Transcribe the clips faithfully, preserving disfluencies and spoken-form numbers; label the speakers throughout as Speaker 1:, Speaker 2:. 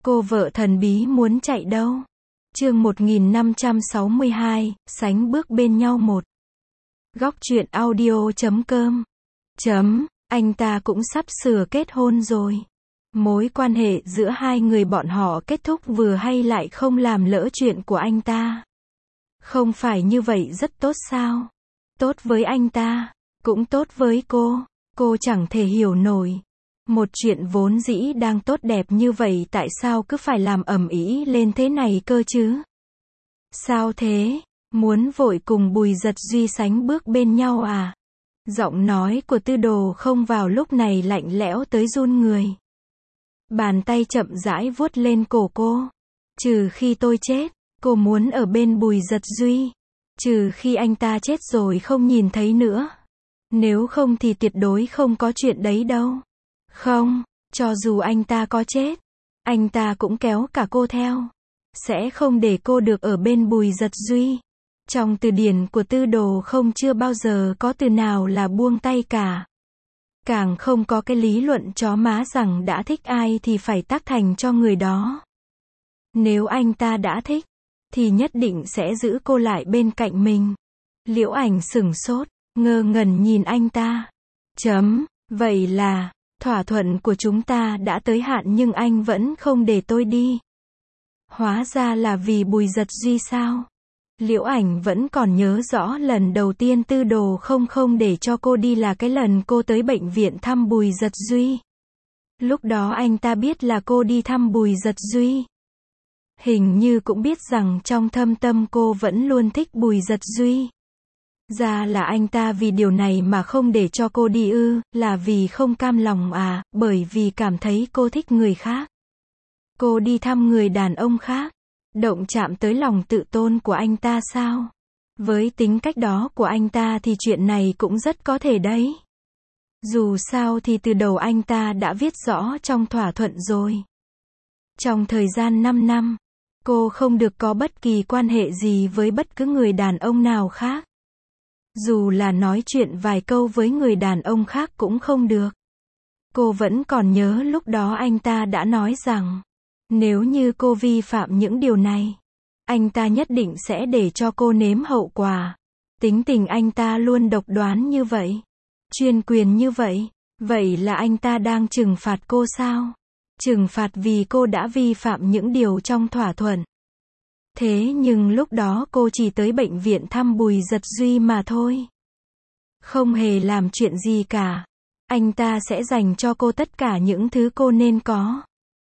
Speaker 1: Cô vợ thần bí muốn chạy đâu? Chương một nghìn năm trăm sáu mươi hai, sánh bước bên nhau một. Góc truyện audio chấm com. Chấm, anh ta cũng sắp sửa kết hôn rồi. Mối quan hệ giữa hai người bọn họ kết thúc vừa hay lại không làm lỡ chuyện của anh ta. Không phải như vậy rất tốt sao? Tốt với anh ta, cũng tốt với cô. Cô chẳng thể hiểu nổi. Một chuyện vốn dĩ đang tốt đẹp như vậy tại sao cứ phải làm ầm ĩ lên thế này cơ chứ? Sao thế? Muốn vội cùng Bùi Dật Duy sánh bước bên nhau à? Giọng nói của Tư Đồ không vào lúc này lạnh lẽo tới run người. Bàn tay chậm rãi vuốt lên cổ cô. Trừ khi tôi chết, cô muốn ở bên Bùi Dật Duy. Trừ khi anh ta chết rồi không nhìn thấy nữa. Nếu không thì tuyệt đối không có chuyện đấy đâu. Không, cho dù anh ta có chết, anh ta cũng kéo cả cô theo. Sẽ không để cô được ở bên Bùi Dật Duy. Trong từ điển của Tư Đồ không chưa bao giờ có từ nào là buông tay cả. Càng không có cái lý luận chó má rằng đã thích ai thì phải tác thành cho người đó. Nếu anh ta đã thích, thì nhất định sẽ giữ cô lại bên cạnh mình. Liễu Ảnh sửng sốt, ngơ ngẩn nhìn anh ta. Chấm, vậy là, thỏa thuận của chúng ta đã tới hạn nhưng anh vẫn không để tôi đi. Hóa ra là vì Bùi Dật Duy sao? Liễu Ảnh vẫn còn nhớ rõ lần đầu tiên Tư Đồ không không để cho cô đi là cái lần cô tới bệnh viện thăm Bùi Dật Duy. Lúc đó anh ta biết là cô đi thăm Bùi Dật Duy. Hình như cũng biết rằng trong thâm tâm cô vẫn luôn thích Bùi Dật Duy. Ra là anh ta vì điều này mà không để cho cô đi ư, là vì không cam lòng à, bởi vì cảm thấy cô thích người khác. Cô đi thăm người đàn ông khác, động chạm tới lòng tự tôn của anh ta sao? Với tính cách đó của anh ta thì chuyện này cũng rất có thể đấy. Dù sao thì từ đầu anh ta đã viết rõ trong thỏa thuận rồi. Trong thời gian năm năm, cô không được có bất kỳ quan hệ gì với bất cứ người đàn ông nào khác. Dù là nói chuyện vài câu với người đàn ông khác cũng không được. Cô vẫn còn nhớ lúc đó anh ta đã nói rằng, nếu như cô vi phạm những điều này, anh ta nhất định sẽ để cho cô nếm hậu quả. Tính tình anh ta luôn độc đoán như vậy, chuyên quyền như vậy. Vậy là anh ta đang trừng phạt cô sao? Trừng phạt vì cô đã vi phạm những điều trong thỏa thuận. Thế nhưng lúc đó cô chỉ tới bệnh viện thăm Bùi Dật Duy mà thôi. Không hề làm chuyện gì cả. Anh ta sẽ dành cho cô tất cả những thứ cô nên có.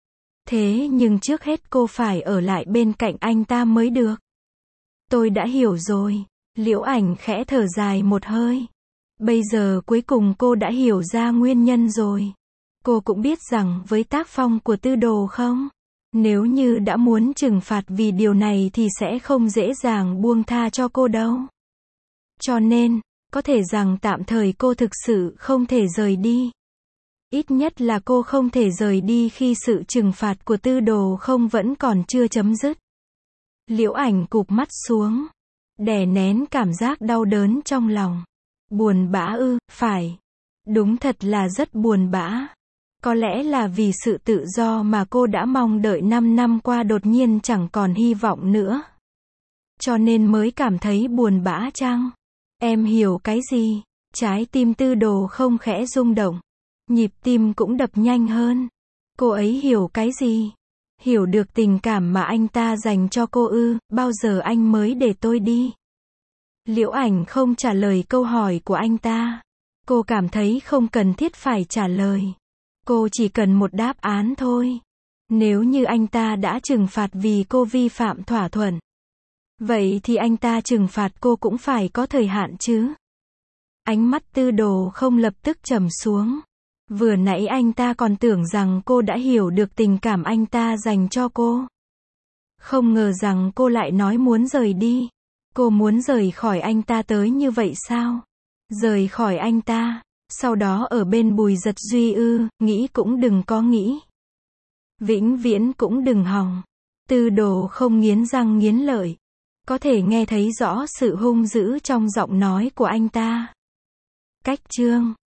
Speaker 1: Thế nhưng trước hết cô phải ở lại bên cạnh anh ta mới được. Tôi đã hiểu rồi. Liễu Ảnh khẽ thở dài một hơi. Bây giờ cuối cùng cô đã hiểu ra nguyên nhân rồi. Cô cũng biết rằng với tác phong của Tư Đồ không, nếu như đã muốn trừng phạt vì điều này thì sẽ không dễ dàng buông tha cho cô đâu. Cho nên, có thể rằng tạm thời cô thực sự không thể rời đi. Ít nhất là cô không thể rời đi khi sự trừng phạt của Tư Đồ không vẫn còn chưa chấm dứt. Liễu Ảnh cụp mắt xuống, đè nén cảm giác đau đớn trong lòng. Buồn bã ư, phải. Đúng thật là rất buồn bã. Có lẽ là vì sự tự do mà cô đã mong đợi năm năm qua đột nhiên chẳng còn hy vọng nữa. Cho nên mới cảm thấy buồn bã chăng? Em hiểu cái gì? Trái tim Tư Đồ không khẽ rung động. Nhịp tim cũng đập nhanh hơn. Cô ấy hiểu cái gì? Hiểu được tình cảm mà anh ta dành cho cô ư, bao giờ anh mới để tôi đi? Liễu Ảnh không trả lời câu hỏi của anh ta. Cô cảm thấy không cần thiết phải trả lời. Cô chỉ cần một đáp án thôi. Nếu như anh ta đã trừng phạt vì cô vi phạm thỏa thuận, vậy thì anh ta trừng phạt cô cũng phải có thời hạn chứ. Ánh mắt Tư Đồ không lập tức trầm xuống. Vừa nãy anh ta còn tưởng rằng cô đã hiểu được tình cảm anh ta dành cho cô. Không ngờ rằng cô lại nói muốn rời đi. Cô muốn rời khỏi anh ta tới như vậy sao? Rời khỏi anh ta, sau đó ở bên Bùi Dật Duy ư, nghĩ cũng đừng có nghĩ. Vĩnh viễn cũng đừng hòng. Tư Đồ không nghiến răng nghiến lợi. Có thể nghe thấy rõ sự hung dữ trong giọng nói của anh ta. Cách chương